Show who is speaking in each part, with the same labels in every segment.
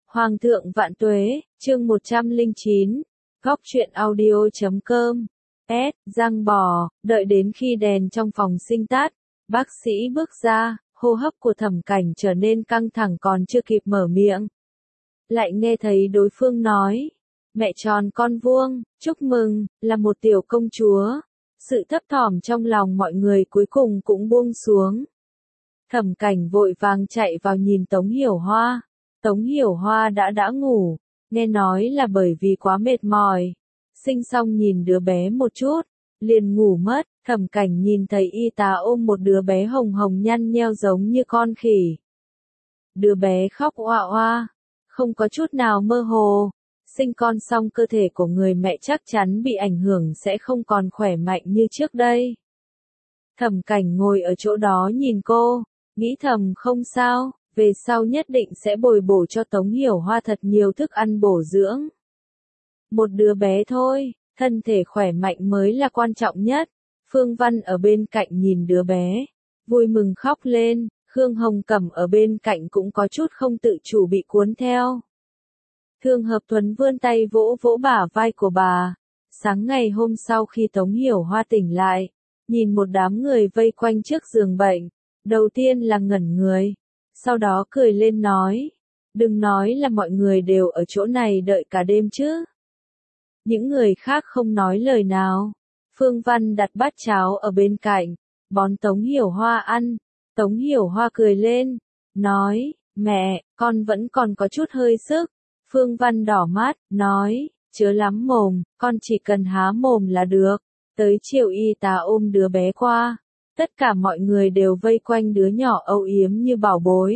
Speaker 1: Hoàng thượng vạn tuế, chương 109, góc truyện audio.com. Giang bò, đợi đến khi đèn trong phòng sinh tắt, bác sĩ bước ra, hô hấp của Thẩm Cảnh trở nên căng thẳng còn chưa kịp mở miệng. Lại nghe thấy đối phương nói, mẹ tròn con vuông, chúc mừng, là một tiểu công chúa. Sự thấp thỏm trong lòng mọi người cuối cùng cũng buông xuống. Thẩm Cảnh vội vàng chạy vào nhìn Tống Hiểu Hoa. Tống Hiểu Hoa đã ngủ, nghe nói là bởi vì quá mệt mỏi. Sinh xong nhìn đứa bé một chút, liền ngủ mất. Thẩm Cảnh nhìn thấy y tá ôm một đứa bé hồng hồng nhăn nheo giống như con khỉ. Đứa bé khóc oa oa, không có chút nào mơ hồ. Sinh con xong cơ thể của người mẹ chắc chắn bị ảnh hưởng sẽ không còn khỏe mạnh như trước đây. Thẩm Cảnh ngồi ở chỗ đó nhìn cô, nghĩ thầm không sao, về sau nhất định sẽ bồi bổ cho Tống Hiểu Hoa thật nhiều thức ăn bổ dưỡng. Một đứa bé thôi, thân thể khỏe mạnh mới là quan trọng nhất. Phương Văn ở bên cạnh nhìn đứa bé, vui mừng khóc lên, Khương Hồng Cẩm ở bên cạnh cũng có chút không tự chủ bị cuốn theo. Thương Hợp Thuấn vươn tay vỗ vỗ bả vai của bà. Sáng ngày hôm sau khi Tống Hiểu Hoa tỉnh lại, nhìn một đám người vây quanh trước giường bệnh, đầu tiên là ngẩn người, sau đó cười lên nói, đừng nói là mọi người đều ở chỗ này đợi cả đêm chứ. Những người khác không nói lời nào. Phương Văn đặt bát cháo ở bên cạnh, bón Tống Hiểu Hoa ăn. Tống Hiểu Hoa cười lên, nói, mẹ, con vẫn còn có chút hơi sức. Phương Văn đỏ mắt, nói, chớ lắm mồm, con chỉ cần há mồm là được. Tới chiều y tá ôm đứa bé qua, tất cả mọi người đều vây quanh đứa nhỏ âu yếm như bảo bối.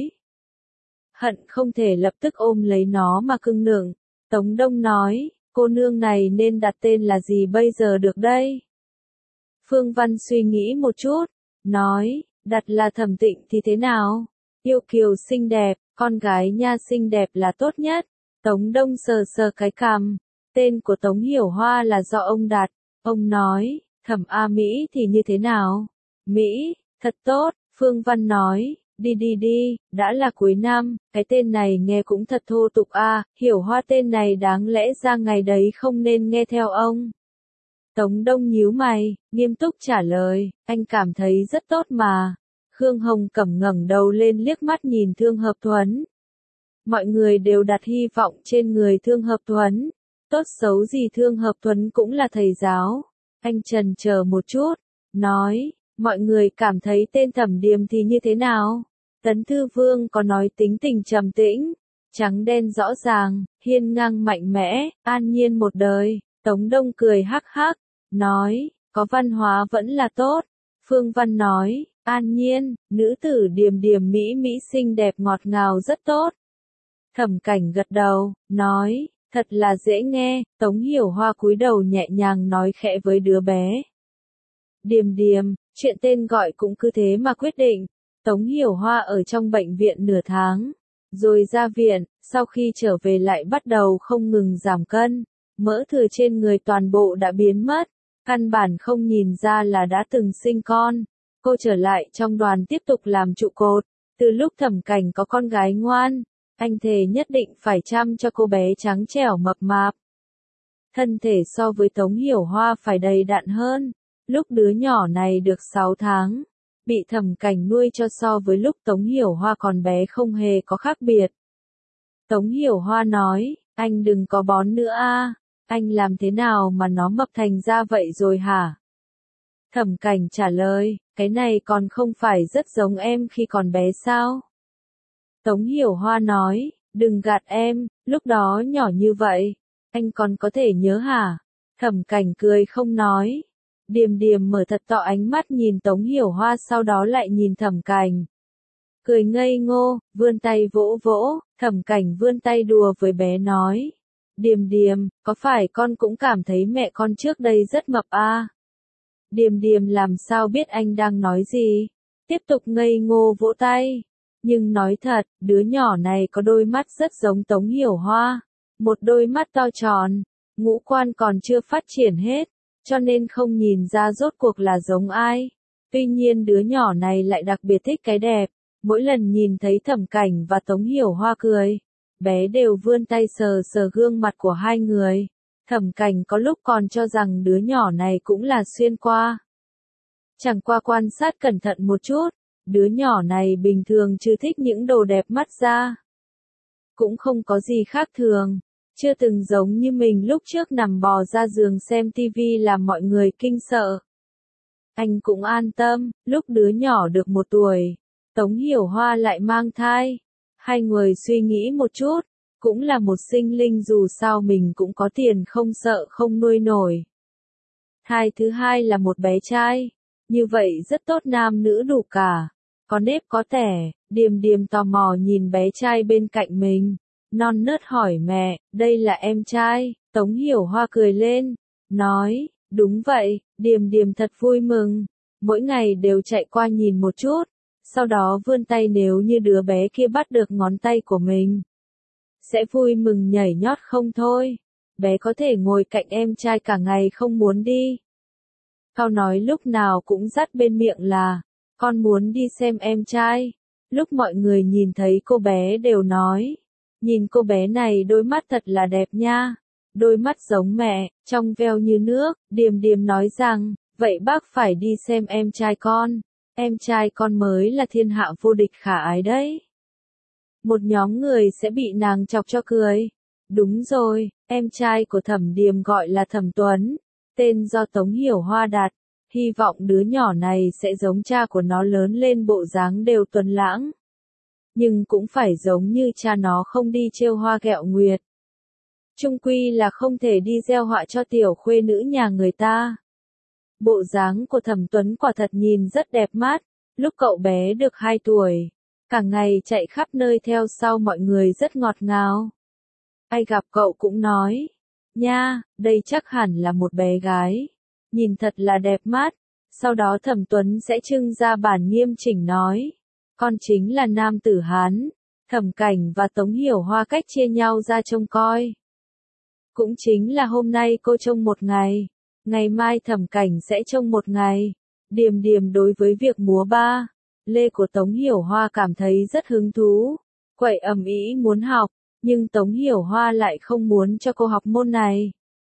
Speaker 1: Hận không thể lập tức ôm lấy nó mà cưng nựng. Tống Đông nói, cô nương này nên đặt tên là gì bây giờ được đây? Phương Văn suy nghĩ một chút, nói, đặt là Thẩm Tịnh thì thế nào? Yêu kiều xinh đẹp, con gái nha xinh đẹp là tốt nhất. Tống Đông sờ sờ cái cằm, tên của Tống Hiểu Hoa là do ông đặt. Ông nói, Thẩm A Mỹ thì như thế nào? Mỹ, thật tốt, Phương Văn nói, đi, đã là cuối năm, cái tên này nghe cũng thật thô tục a, Hiểu Hoa tên này đáng lẽ ra ngày đấy không nên nghe theo ông. Tống Đông nhíu mày, nghiêm túc trả lời, anh cảm thấy rất tốt mà. Khương Hồng Cẩm ngẩng đầu lên liếc mắt nhìn Thương Hợp Thuấn. Mọi người đều đặt hy vọng trên người Thương Hợp Thuấn. Tốt xấu gì Thương Hợp Thuấn cũng là thầy giáo. Anh chần chờ một chút, nói, mọi người cảm thấy tên Thẩm Điềm thì như thế nào? Tấn Thư Vương có nói tính tình trầm tĩnh, trắng đen rõ ràng, hiên ngang mạnh mẽ, an nhiên một đời. Tống Đông cười hắc hắc, nói, có văn hóa vẫn là tốt. Phương Văn nói, an nhiên, nữ tử Điềm Điềm mỹ mỹ xinh đẹp ngọt ngào rất tốt. Thẩm Cảnh gật đầu, nói, thật là dễ nghe. Tống Hiểu Hoa cúi đầu nhẹ nhàng nói khẽ với đứa bé. Điềm Điềm, chuyện tên gọi cũng cứ thế mà quyết định. Tống Hiểu Hoa ở trong bệnh viện nửa tháng, rồi ra viện, sau khi trở về lại bắt đầu không ngừng giảm cân, mỡ thừa trên người toàn bộ đã biến mất, căn bản không nhìn ra là đã từng sinh con. Cô trở lại trong đoàn tiếp tục làm trụ cột, từ lúc Thẩm Cảnh có con gái ngoan, anh thề nhất định phải chăm cho cô bé trắng trẻo mập mạp. Thân thể so với Tống Hiểu Hoa phải đầy đặn hơn, lúc đứa nhỏ này được 6 tháng. Bị Thẩm Cảnh nuôi cho so với lúc Tống Hiểu Hoa còn bé không hề có khác biệt. Tống Hiểu Hoa nói, anh đừng có bón nữa a, anh làm thế nào mà nó mập thành ra vậy rồi hả? Thẩm Cảnh trả lời, cái này còn không phải rất giống em khi còn bé sao? Tống Hiểu Hoa nói, đừng gạt em, lúc đó nhỏ như vậy, anh còn có thể nhớ hả? Thẩm Cảnh cười không nói. Điềm Điềm mở thật to ánh mắt nhìn Tống Hiểu Hoa sau đó lại nhìn Thẩm Cảnh. Cười ngây ngô, vươn tay vỗ vỗ, Thẩm Cảnh vươn tay đùa với bé nói. Điềm Điềm, có phải con cũng cảm thấy mẹ con trước đây rất mập a? Điềm Điềm làm sao biết anh đang nói gì? Tiếp tục ngây ngô vỗ tay. Nhưng nói thật, đứa nhỏ này có đôi mắt rất giống Tống Hiểu Hoa. Một đôi mắt to tròn, ngũ quan còn chưa phát triển hết, cho nên không nhìn ra rốt cuộc là giống ai. Tuy nhiên đứa nhỏ này lại đặc biệt thích cái đẹp, mỗi lần nhìn thấy Thẩm Cảnh và Tống Hiểu Hoa cười, bé đều vươn tay sờ sờ gương mặt của hai người. Thẩm Cảnh có lúc còn cho rằng đứa nhỏ này cũng là xuyên qua. Chẳng qua quan sát cẩn thận một chút, đứa nhỏ này bình thường chưa thích những đồ đẹp mắt ra. Cũng không có gì khác thường, chưa từng giống như mình lúc trước nằm bò ra giường xem tivi làm mọi người kinh sợ. Anh cũng an tâm, lúc đứa nhỏ được 1 tuổi, Tống Hiểu Hoa lại mang thai. Hai người suy nghĩ một chút, cũng là một sinh linh dù sao mình cũng có tiền không sợ không nuôi nổi. Thai thứ hai là một bé trai, như vậy rất tốt nam nữ đủ cả, có nếp có tẻ, Điềm Điềm tò mò nhìn bé trai bên cạnh mình, non nớt hỏi mẹ, đây là em trai, Tống Hiểu Hoa cười lên, nói, đúng vậy, Điềm Điềm thật vui mừng, mỗi ngày đều chạy qua nhìn một chút, sau đó vươn tay nếu như đứa bé kia bắt được ngón tay của mình. Sẽ vui mừng nhảy nhót không thôi, bé có thể ngồi cạnh em trai cả ngày không muốn đi. Câu nói lúc nào cũng dắt bên miệng là, con muốn đi xem em trai. Lúc mọi người nhìn thấy cô bé đều nói, nhìn cô bé này đôi mắt thật là đẹp nha, đôi mắt giống mẹ, trong veo như nước. Điềm Điềm nói rằng, vậy bác phải đi xem em trai con mới là thiên hạ vô địch khả ái đấy. Một nhóm người sẽ bị nàng chọc cho cười. Đúng rồi, em trai của Thẩm Điềm gọi là Thẩm Tuấn, tên do Tống Hiểu Hoa đặt, hy vọng đứa nhỏ này sẽ giống cha của nó lớn lên bộ dáng đều tuấn lãng. Nhưng cũng phải giống như cha nó không đi trêu hoa ghẹo nguyệt. Chung quy là không thể đi gieo họa cho tiểu khuê nữ nhà người ta. Bộ dáng của Thẩm Tuấn quả thật nhìn rất đẹp mắt, lúc cậu bé được 2 tuổi, cả ngày chạy khắp nơi theo sau mọi người rất ngọt ngào. Ai gặp cậu cũng nói, nha, đây chắc hẳn là một bé gái, nhìn thật là đẹp mắt. Sau đó Thẩm Tuấn sẽ trưng ra bản nghiêm chỉnh nói, con chính là nam tử Hán. Thẩm Cảnh và Tống Hiểu Hoa cách chia nhau ra trông coi. Cũng chính là hôm nay cô trông 1 ngày, ngày mai Thẩm Cảnh sẽ trông 1 ngày. Điềm Điềm đối với việc múa ba lê của Tống Hiểu Hoa cảm thấy rất hứng thú, quậy ầm ĩ muốn học, nhưng Tống Hiểu Hoa lại không muốn cho cô học môn này.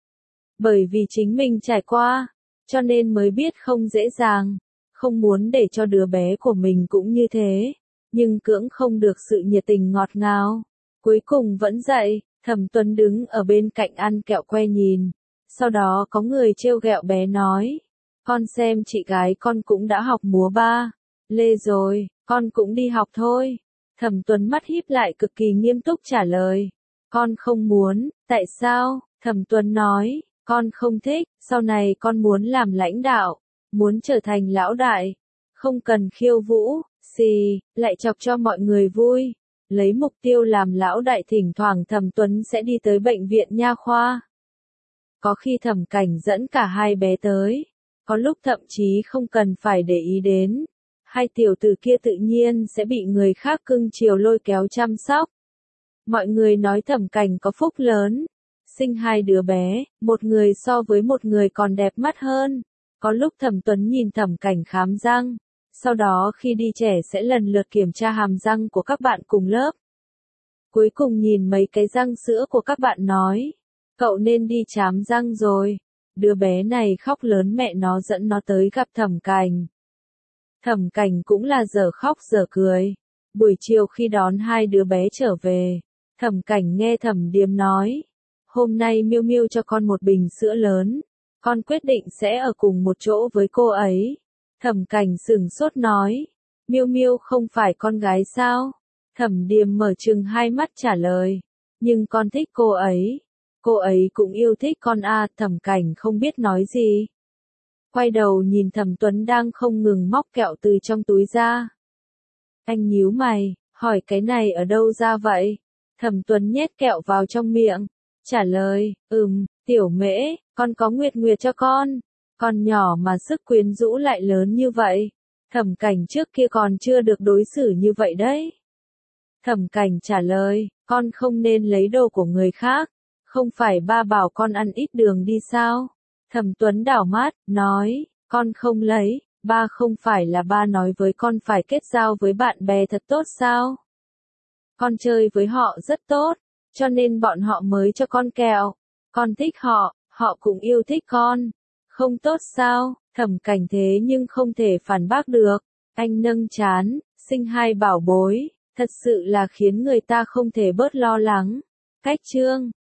Speaker 1: Bởi vì chính mình trải qua, cho nên mới biết không dễ dàng, không muốn để cho đứa bé của mình cũng như thế, nhưng cưỡng không được sự nhiệt tình ngọt ngào. Cuối cùng vẫn dậy, Thẩm Tuấn đứng ở bên cạnh ăn kẹo que nhìn, sau đó có người trêu ghẹo bé nói, con xem chị gái con cũng đã học múa ba lê rồi, con cũng đi học thôi. Thẩm Tuấn mắt híp lại cực kỳ nghiêm túc trả lời, con không muốn. Tại sao? Thẩm Tuấn nói, con không thích, sau này con muốn làm lãnh đạo, muốn trở thành lão đại, không cần khiêu vũ, xì, lại chọc cho mọi người vui. Lấy mục tiêu làm lão đại, thỉnh thoảng Thẩm Tuấn sẽ đi tới bệnh viện nha khoa. Có khi Thẩm Cảnh dẫn cả hai bé tới, có lúc thậm chí không cần phải để ý đến. Hai tiểu tử kia tự nhiên sẽ bị người khác cưng chiều lôi kéo chăm sóc. Mọi người nói Thẩm Cảnh có phúc lớn, sinh 2 đứa bé, một người so với một người còn đẹp mắt hơn. Có lúc Thẩm Tuấn nhìn Thẩm Cảnh khám răng, sau đó khi đi trẻ sẽ lần lượt kiểm tra hàm răng của các bạn cùng lớp. Cuối cùng nhìn mấy cái răng sữa của các bạn nói, cậu nên đi chám răng rồi. Đứa bé này khóc lớn, mẹ nó dẫn nó tới gặp Thẩm Cảnh. Thẩm Cảnh cũng là dở khóc dở cười. Buổi chiều khi đón 2 đứa bé trở về, Thẩm Cảnh nghe Thẩm Điềm nói, hôm nay Miêu Miêu cho con một bình sữa lớn, con quyết định sẽ ở cùng một chỗ với cô ấy. Thẩm Cảnh sửng sốt nói, Miêu Miêu không phải con gái sao? Thẩm Điềm mở trừng hai mắt trả lời, nhưng con thích cô ấy cũng yêu thích con à. Thẩm Cảnh không biết nói gì. Quay đầu nhìn Thẩm Tuấn đang không ngừng móc kẹo từ trong túi ra. Anh nhíu mày, hỏi cái này ở đâu ra vậy? Thẩm Tuấn nhét kẹo vào trong miệng, trả lời, Tiểu Mễ, con có Nguyệt Nguyệt cho con nhỏ mà sức quyến rũ lại lớn như vậy. Thẩm Cảnh trước kia còn chưa được đối xử như vậy đấy. Thẩm Cảnh trả lời, con không nên lấy đồ của người khác, không phải ba bảo con ăn ít đường đi sao? Thẩm Tuấn đảo mắt, nói, con không lấy, ba không phải là ba nói với con phải kết giao với bạn bè thật tốt sao? Con chơi với họ rất tốt, cho nên bọn họ mới cho con kẹo. Con thích họ, họ cũng yêu thích con. Không tốt sao? Thẩm Cảnh thế nhưng không thể phản bác được. Anh nâng trán, sinh hai bảo bối, thật sự là khiến người ta không thể bớt lo lắng. Cách chương